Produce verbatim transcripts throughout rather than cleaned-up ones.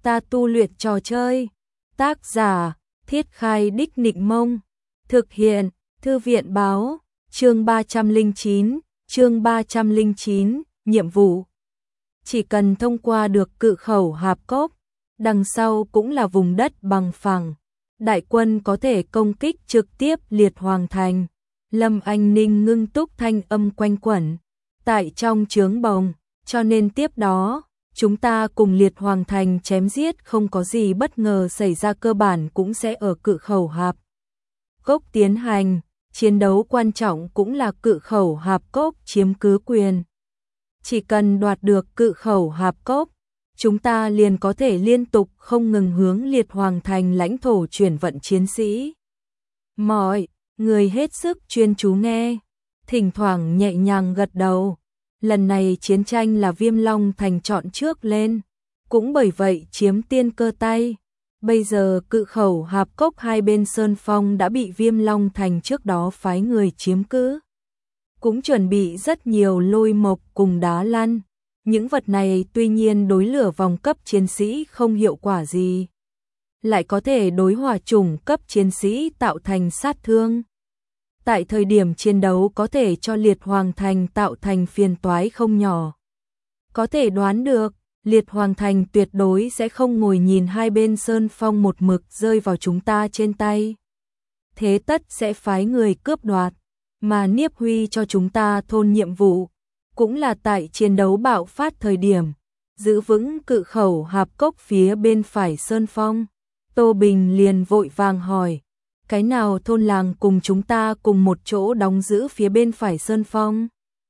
ta tu luyện trò chơi. Tác giả, Thiết Khai Đích Nịnh Mông. Thực hiện, Thư viện báo, chương ba trăm lẻ chín, chương ba trăm lẻ chín, nhiệm vụ. Chỉ cần thông qua được cự khẩu Hạp Cốc, đằng sau cũng là vùng đất bằng phẳng. Đại quân có thể công kích trực tiếp Liệt Hoàng Thành. Lâm Anh Ninh ngưng túc thanh âm quanh quẩn tại trong trướng bồng, cho nên tiếp đó, chúng ta cùng Liệt Hoàng Thành chém giết không có gì bất ngờ xảy ra, cơ bản cũng sẽ ở cự khẩu Hạp Cốc tiến hành, chiến đấu quan trọng cũng là cự khẩu Hạp Cốc chiếm cứ quyền. Chỉ cần đoạt được cự khẩu Hạp Cốc, chúng ta liền có thể liên tục không ngừng hướng Liệt Hoàng Thành lãnh thổ chuyển vận chiến sĩ. Mọi người hết sức chuyên chú nghe, thỉnh thoảng nhẹ nhàng gật đầu. Lần này chiến tranh là Viêm Long Thành chọn trước lên, cũng bởi vậy chiếm tiên cơ tay. Bây giờ cự khẩu Hạp Cốc hai bên sơn phong đã bị Viêm Long Thành trước đó phái người chiếm cứ. Cũng chuẩn bị rất nhiều lôi mộc cùng đá lăn. Những vật này tuy nhiên đối lửa vòng cấp chiến sĩ không hiệu quả gì, lại có thể đối hỏa chủng cấp chiến sĩ tạo thành sát thương. Tại thời điểm chiến đấu có thể cho Liệt Hoàng Thành tạo thành phiền toái không nhỏ. Có thể đoán được, Liệt Hoàng Thành tuyệt đối sẽ không ngồi nhìn hai bên sơn phong một mực rơi vào chúng ta trên tay. Thế tất sẽ phái người cướp đoạt, mà Niếp Huy cho chúng ta thôn nhiệm vụ, cũng là tại chiến đấu bạo phát thời điểm, giữ vững cự khẩu Hạp Cốc phía bên phải sơn phong. Tô Bình liền vội vàng hỏi, cái nào thôn làng cùng chúng ta cùng một chỗ đóng giữ phía bên phải sơn phong?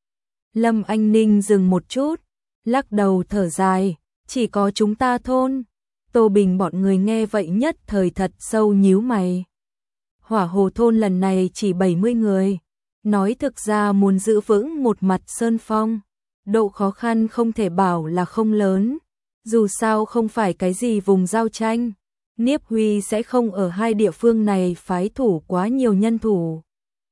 Lâm Anh Ninh dừng một chút, lắc đầu thở dài, chỉ có chúng ta thôn. Tô Bình bọn người nghe vậy nhất thời thật sâu nhíu mày. Hỏa Hồ thôn lần này chỉ bảy mươi người, nói thực ra muốn giữ vững một mặt sơn phong, độ khó khăn không thể bảo là không lớn, dù sao không phải cái gì vùng giao tranh. Niếp Huy sẽ không ở hai địa phương này phái thủ quá nhiều nhân thủ.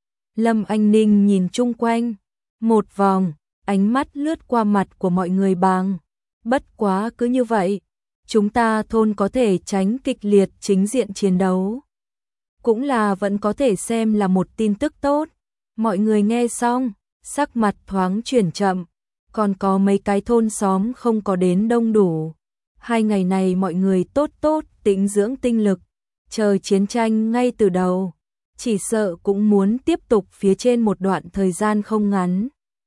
Lâm Anh Ninh nhìn chung quanh, một vòng, ánh mắt lướt qua mặt của mọi người bằng. Bất quá cứ như vậy, chúng ta thôn có thể tránh kịch liệt chính diện chiến đấu. Cũng là vẫn có thể xem là một tin tức tốt. Mọi người nghe xong, sắc mặt thoáng chuyển chậm, còn có mấy cái thôn xóm không có đến đông đủ. Hai ngày này mọi người tốt tốt tĩnh dưỡng tinh lực, chờ chiến tranh ngay từ đầu, chỉ sợ cũng muốn tiếp tục phía trên một đoạn thời gian không ngắn.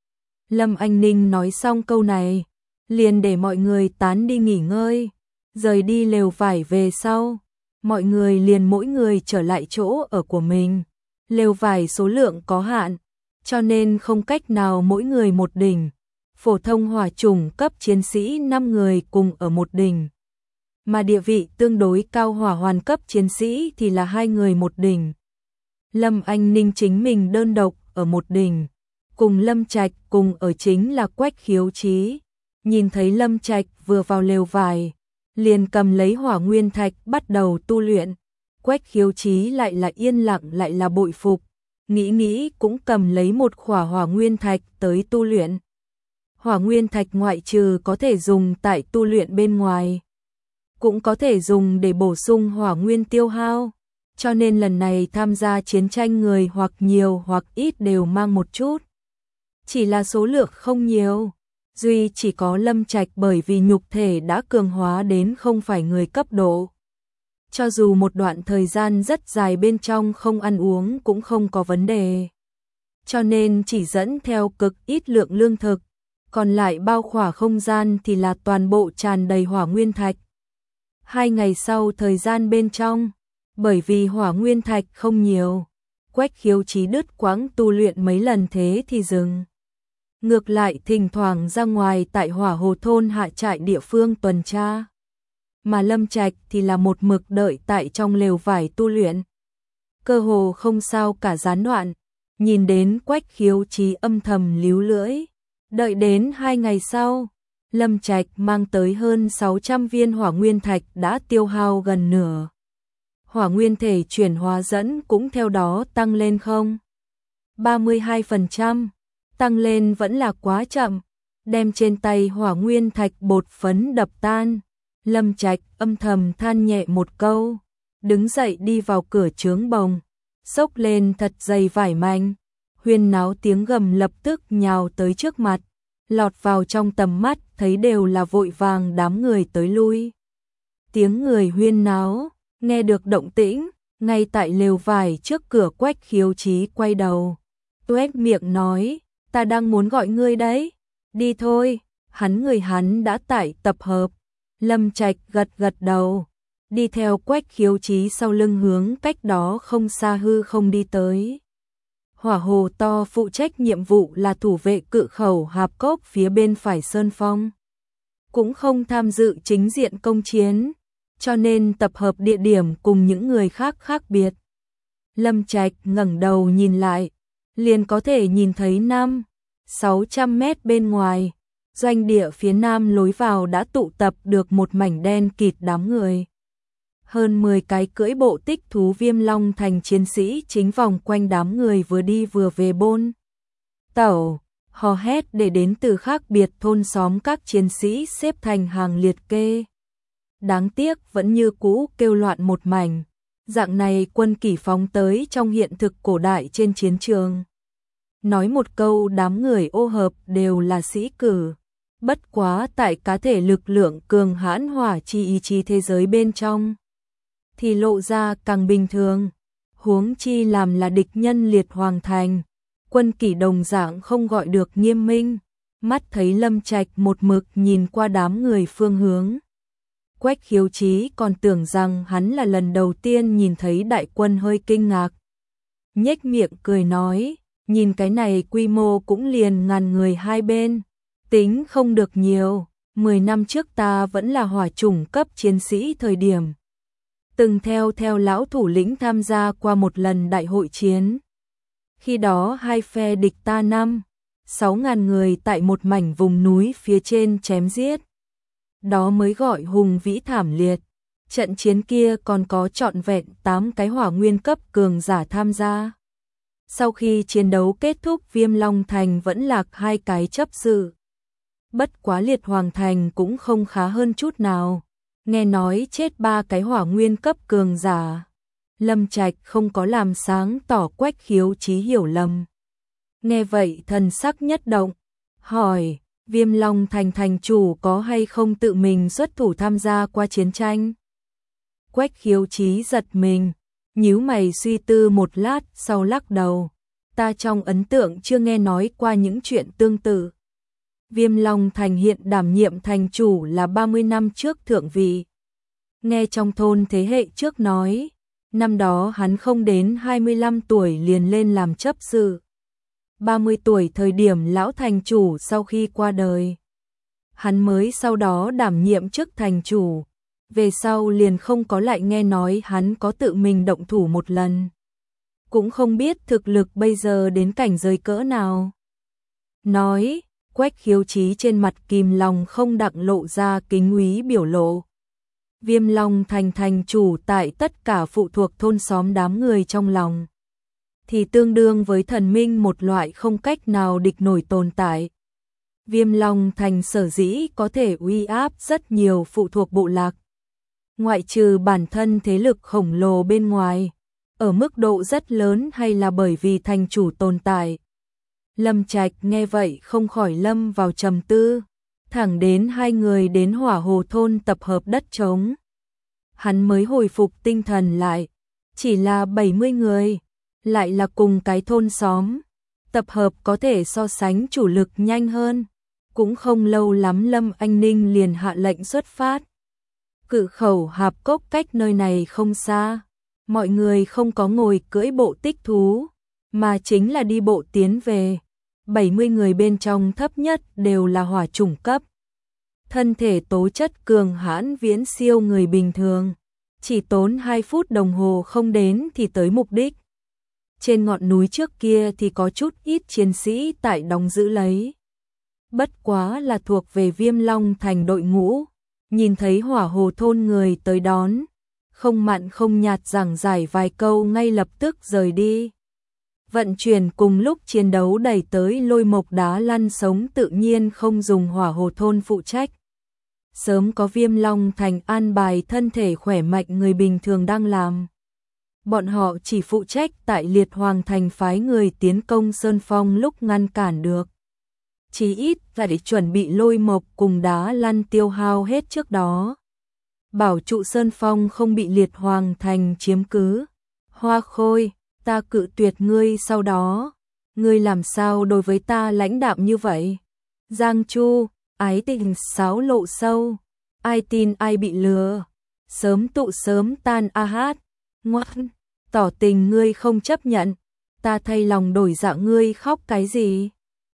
Lâm Anh Ninh nói xong câu này, liền để mọi người tán đi nghỉ ngơi, rời đi lều vải về sau, mọi người liền mỗi người trở lại chỗ ở của mình. Lều vải số lượng có hạn, cho nên không cách nào mỗi người một đỉnh. Phổ thông hỏa chủng cấp chiến sĩ năm người cùng ở một đỉnh, mà địa vị tương đối cao hỏa hoàn cấp chiến sĩ thì là hai người một đỉnh. Lâm Anh Ninh chính mình đơn độc ở một đỉnh, cùng Lâm Trạch cùng ở chính là Quách Khiếu Chí. Nhìn thấy Lâm Trạch vừa vào lều vải, liền cầm lấy hỏa nguyên thạch bắt đầu tu luyện. Quách Khiếu Chí lại là yên lặng lại là bội phục, nghĩ nghĩ cũng cầm lấy một khỏa hỏa nguyên thạch tới tu luyện. Hỏa nguyên thạch ngoại trừ có thể dùng tại tu luyện bên ngoài, cũng có thể dùng để bổ sung hỏa nguyên tiêu hao, cho nên lần này tham gia chiến tranh người hoặc nhiều hoặc ít đều mang một chút. Chỉ là số lượng không nhiều, duy chỉ có Lâm Trạch bởi vì nhục thể đã cường hóa đến không phải người cấp độ. Cho dù một đoạn thời gian rất dài bên trong không ăn uống cũng không có vấn đề. Cho nên chỉ dẫn theo cực ít lượng lương thực, còn lại bao khỏa không gian thì là toàn bộ tràn đầy hỏa nguyên thạch. Hai ngày sau thời gian bên trong, bởi vì hỏa nguyên thạch không nhiều, Quách Khiếu Chí đứt quãng tu luyện mấy lần thế thì dừng. Ngược lại thỉnh thoảng ra ngoài tại Hỏa Hồ thôn hạ trại địa phương tuần tra. Mà Lâm Trạch thì là một mực đợi tại trong lều vải tu luyện. Cơ hồ không sao cả gián đoạn, nhìn đến Quách Khiếu Chí âm thầm líu lưỡi. Đợi đến hai ngày sau, Lâm Trạch mang tới hơn sáu trăm viên hỏa nguyên thạch đã tiêu hao gần nửa. Hỏa nguyên thể chuyển hóa dẫn cũng theo đó tăng lên không? ba mươi hai phần trăm, tăng lên vẫn là quá chậm, đem trên tay hỏa nguyên thạch bột phấn đập tan. Lâm Trạch âm thầm than nhẹ một câu, đứng dậy đi vào cửa trướng bồng, xốc lên thật dày vải manh, huyên náo tiếng gầm lập tức nhào tới trước mặt, lọt vào trong tầm mắt thấy đều là vội vàng đám người tới lui. Tiếng người huyên náo, nghe được động tĩnh, ngay tại lều vải trước cửa Quách Khiếu Chí quay đầu, tuét miệng nói, ta đang muốn gọi ngươi đấy, đi thôi, hắn người hắn đã tại tập hợp. Lâm Trạch gật gật đầu, đi theo Quách Khiếu Chí sau lưng hướng cách đó không xa hư không đi tới. Hỏa Hồ To phụ trách nhiệm vụ là thủ vệ cự khẩu hạp cốc phía bên phải sơn phong, cũng không tham dự chính diện công chiến, cho nên tập hợp địa điểm cùng những người khác khác biệt. Lâm Trạch ngẩng đầu nhìn lại, liền có thể nhìn thấy năm, sáu trăm mét bên ngoài, doanh địa phía nam lối vào đã tụ tập được một mảnh đen kịt đám người. Hơn mười cái cưỡi bộ tích thú Viêm Long Thành chiến sĩ chính vòng quanh đám người vừa đi vừa về bôn tẩu, hò hét để đến từ khác biệt thôn xóm các chiến sĩ xếp thành hàng liệt kê. Đáng tiếc vẫn như cũ kêu loạn một mảnh, dạng này quân kỷ phóng tới trong hiện thực cổ đại trên chiến trường. Nói một câu đám người ô hợp đều là sĩ cử, bất quá tại cá thể lực lượng cường hãn hỏa chi ý chí thế giới bên trong thì lộ ra càng bình thường, huống chi làm là địch nhân liệt hoàng thành, quân kỷ đồng dạng không gọi được nghiêm minh. Mắt thấy Lâm Trạch một mực nhìn qua đám người phương hướng, Quách Khiếu Chí còn tưởng rằng hắn là lần đầu tiên nhìn thấy đại quân hơi kinh ngạc, nhếch miệng cười nói, nhìn cái này quy mô cũng liền ngàn người hai bên, tính không được nhiều, mười năm trước ta vẫn là hỏa chủng cấp chiến sĩ thời điểm, từng theo theo lão thủ lĩnh tham gia qua một lần đại hội chiến. Khi đó hai phe địch ta năm, sáu ngàn người tại một mảnh vùng núi phía trên chém giết. Đó mới gọi hùng vĩ thảm liệt. Trận chiến kia còn có trọn vẹn tám cái hỏa nguyên cấp cường giả tham gia. Sau khi chiến đấu kết thúc, Viêm Long Thành vẫn lạc hai cái chấp sự. Bất quá Liệt Hoàng Thành cũng không khá hơn chút nào. Nghe nói chết ba cái hỏa nguyên cấp cường giả. Lâm Trạch không có làm sáng tỏ Quách Khiếu Chí hiểu lầm. Nghe vậy thần sắc nhất động, hỏi, Viêm Long Thành thành chủ có hay không tự mình xuất thủ tham gia qua chiến tranh? Quách Khiếu Chí giật mình, nhíu mày suy tư một lát sau lắc đầu, ta trong ấn tượng chưa nghe nói qua những chuyện tương tự. Viêm Long Thành hiện đảm nhiệm thành chủ là ba mươi năm trước thượng vị. Nghe trong thôn thế hệ trước nói, năm đó hắn không đến hai mươi lăm tuổi liền lên làm chấp sự. ba mươi tuổi thời điểm lão thành chủ sau khi qua đời, hắn mới sau đó đảm nhiệm chức thành chủ, về sau liền không có lại nghe nói hắn có tự mình động thủ một lần. Cũng không biết thực lực bây giờ đến cảnh giới cỡ nào. Nói, Quách Khiếu Chí trên mặt kìm lòng không đặng lộ ra kính úy biểu lộ. Viêm Long Thành thành chủ tại tất cả phụ thuộc thôn xóm đám người trong lòng, thì tương đương với thần minh một loại không cách nào địch nổi tồn tại. Viêm Long Thành sở dĩ có thể uy áp rất nhiều phụ thuộc bộ lạc, ngoại trừ bản thân thế lực khổng lồ bên ngoài, ở mức độ rất lớn hay là bởi vì thành chủ tồn tại. Lâm Trạch nghe vậy không khỏi lâm vào trầm tư, thẳng đến hai người đến Hỏa Hồ thôn tập hợp đất trống, hắn mới hồi phục tinh thần lại, chỉ là bảy mươi người, lại là cùng cái thôn xóm, tập hợp có thể so sánh chủ lực nhanh hơn, cũng không lâu lắm Lâm Anh Ninh liền hạ lệnh xuất phát. Cự khẩu hạp cốc cách nơi này không xa, mọi người không có ngồi cưỡi bộ tích thú, mà chính là đi bộ tiến về. bảy mươi người bên trong thấp nhất đều là hỏa chủng cấp. Thân thể tố chất cường hãn viễn siêu người bình thường, chỉ tốn hai phút đồng hồ không đến thì tới mục đích. Trên ngọn núi trước kia thì có chút ít chiến sĩ tại đóng giữ lấy. Bất quá là thuộc về Viêm Long Thành đội ngũ, nhìn thấy Hỏa Hồ thôn người tới đón, không mặn không nhạt giảng giải vài câu ngay lập tức rời đi. Vận chuyển cùng lúc chiến đấu đẩy tới lôi mộc đá lăn sống tự nhiên không dùng Hỏa Hồ thôn phụ trách. sớm có Viêm Long Thành an bài thân thể khỏe mạnh người bình thường đang làm. Bọn họ chỉ phụ trách tại Liệt Hoàng Thành phái người tiến công Sơn Phong lúc ngăn cản được. Chí ít là để chuẩn bị lôi mộc cùng đá lăn tiêu hao hết trước đó. Bảo trụ Sơn Phong không bị Liệt Hoàng Thành chiếm cứ. Hoa Khôi, ta cự tuyệt ngươi sau đó. Ngươi làm sao đối với ta lãnh đạm như vậy? Giang Chu, ái tình xáo lộ sâu. Ai tin ai bị lừa. Sớm tụ sớm tan a hát. Ngoan, tỏ tình ngươi không chấp nhận. Ta thay lòng đổi dạ ngươi khóc cái gì?